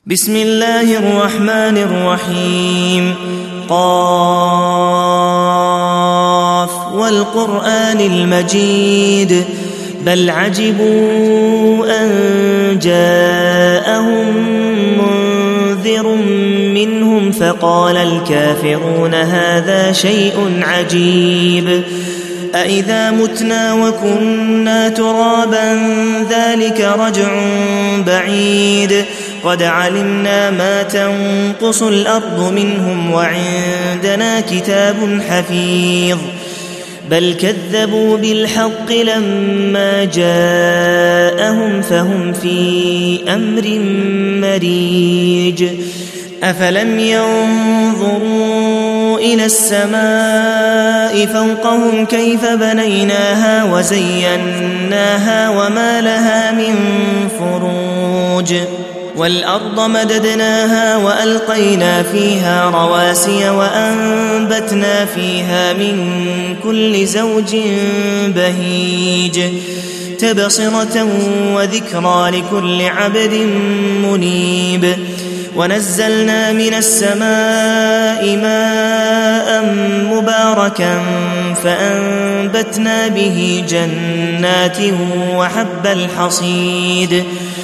بسم الله الرحمن الرحيم. قاف والقرآن المجيد بل عجبوا أن جاءهم منذر منهم فقال الكافرون هذا شيء عجيب أإذا متنا وكنا ترابا ذلك رجع بعيد قد علمنا ما تنقص الأرض منهم وعندنا كتاب حفيظ بل كذبوا بالحق لما جاءهم فهم في أمر مريج أفلم ينظروا إلى السماء فوقهم كيف بنيناها وزيناها وما لها من فروج والأرض مددناها وألقينا فيها رواسي وأنبتنا فيها من كل زوج بهيج تبصرة وذكرى لكل عبد منيب ونزلنا من السماء ماء مباركا فأنبتنا به جنات وحب الحصيد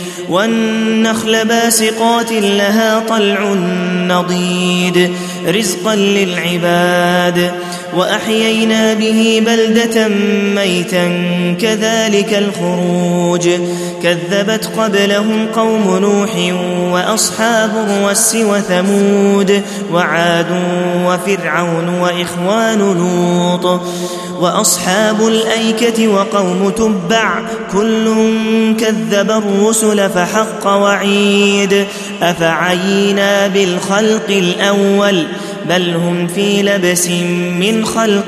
والنخل باسقات لها طلع نضيد رزقا للعباد وأحيينا به بلدة ميتا كذلك الخروج كذبت قبلهم قوم نوح وأصحاب الرس وثمود وعاد وفرعون وإخوان لوط وأصحاب الأيكة وقوم تبع كل كذب الرسل فحق وعيد أفعينا بالخلق الأول بل هم في لبس من خلق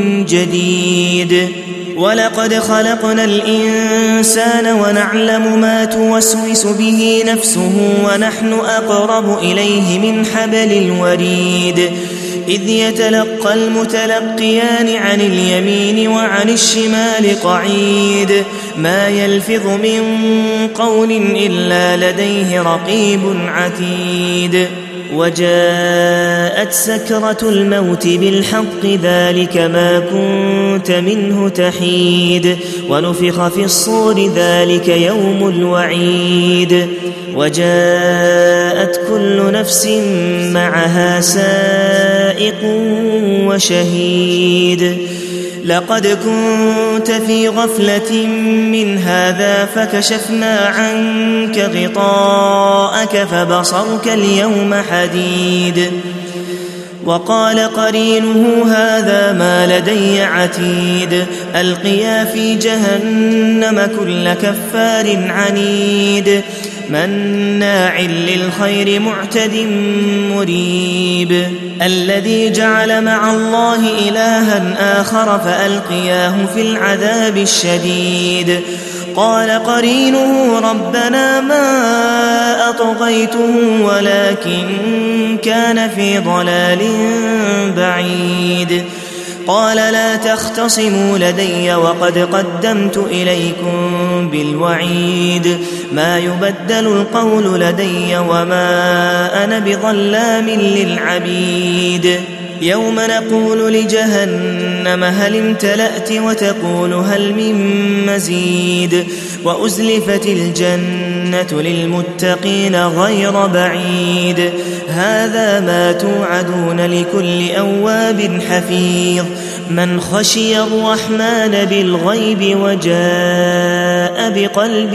جديد ولقد خلقنا الإنسان ونعلم ما توسوس به نفسه ونحن أقرب إليه من حبل الوريد إذ يتلقى المتلقيان عن اليمين وعن الشمال قعيد ما يلفظ من قول إلا لديه رقيب عتيد وجاءت سكرة الموت بالحق ذلك ما كنت منه تحيد ونفخ في الصور ذلك يوم الوعيد وجاءت كل نفس معها سائق وشهيد لقد كنت في غفلة من هذا فكشفنا عنك غطاءك فبصرك اليوم حديد وقال قرينه هذا ما لدي عتيد ألقيا في جهنم كل كفار عنيد مناع للخير معتد مريب الذي جعل مع الله إلها آخر فألقياه في العذاب الشديد قال قرينه ربنا ما أطغيته ولكن كان في ضلال بعيد قال لا تختصموا لدي وقد قدمت إليكم بالوعيد ما يبدل القول لدي وما أنا بظلام للعبيد يوم نقول لجهنم هل امتلأت وتقول هل من مزيد وأزلفت الجنة للمتقين غير بعيد هذا ما توعدون لكل أواب حفيظ من خشي الرحمن بالغيب وجاء بقلب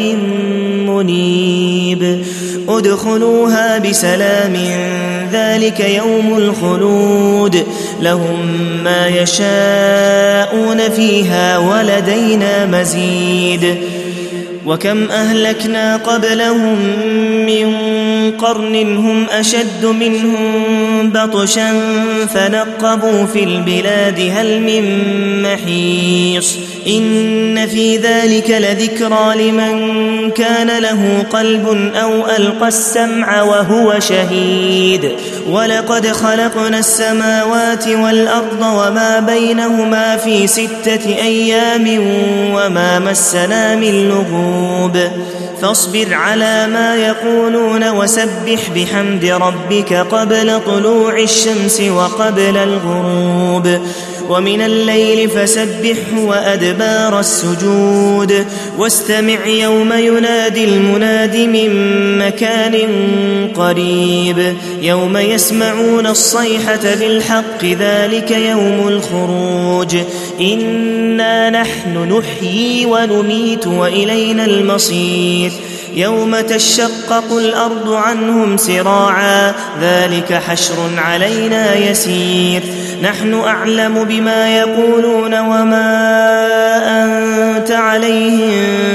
منيب ادخلوها بسلام ذلك يوم الخلود لهم ما يشاءون فيها ولدينا مزيد وكم أهلكنا قبلهم من قرن هم أشد منهم بطشا فنقبوا في البلاد هل من محيص إن في ذلك لذكرى لمن كان له قلب أو ألقى السمع وهو شهيد ولقد خلقنا السماوات والأرض وما بينهما في 6 أيام وما مسنا من لغوب فاصبر على ما يقولون وسبح بحمد ربك قبل طلوع الشمس وقبل الغروب ومن الليل فسبحه وأدبار السجود واستمع يوم ينادي المناد من مكان قريب يوم يسمعون الصيحة بالحق ذلك يوم الخروج إنا نحن نحيي ونميت وإلينا المصير يوم تشقق الأرض عنهم سراعا ذلك حشر علينا يسير نحن أعلم بما يقولون وما أنت عليهم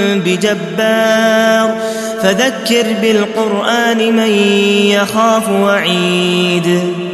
بجبار فذكر بالقرآن من يخاف وعيد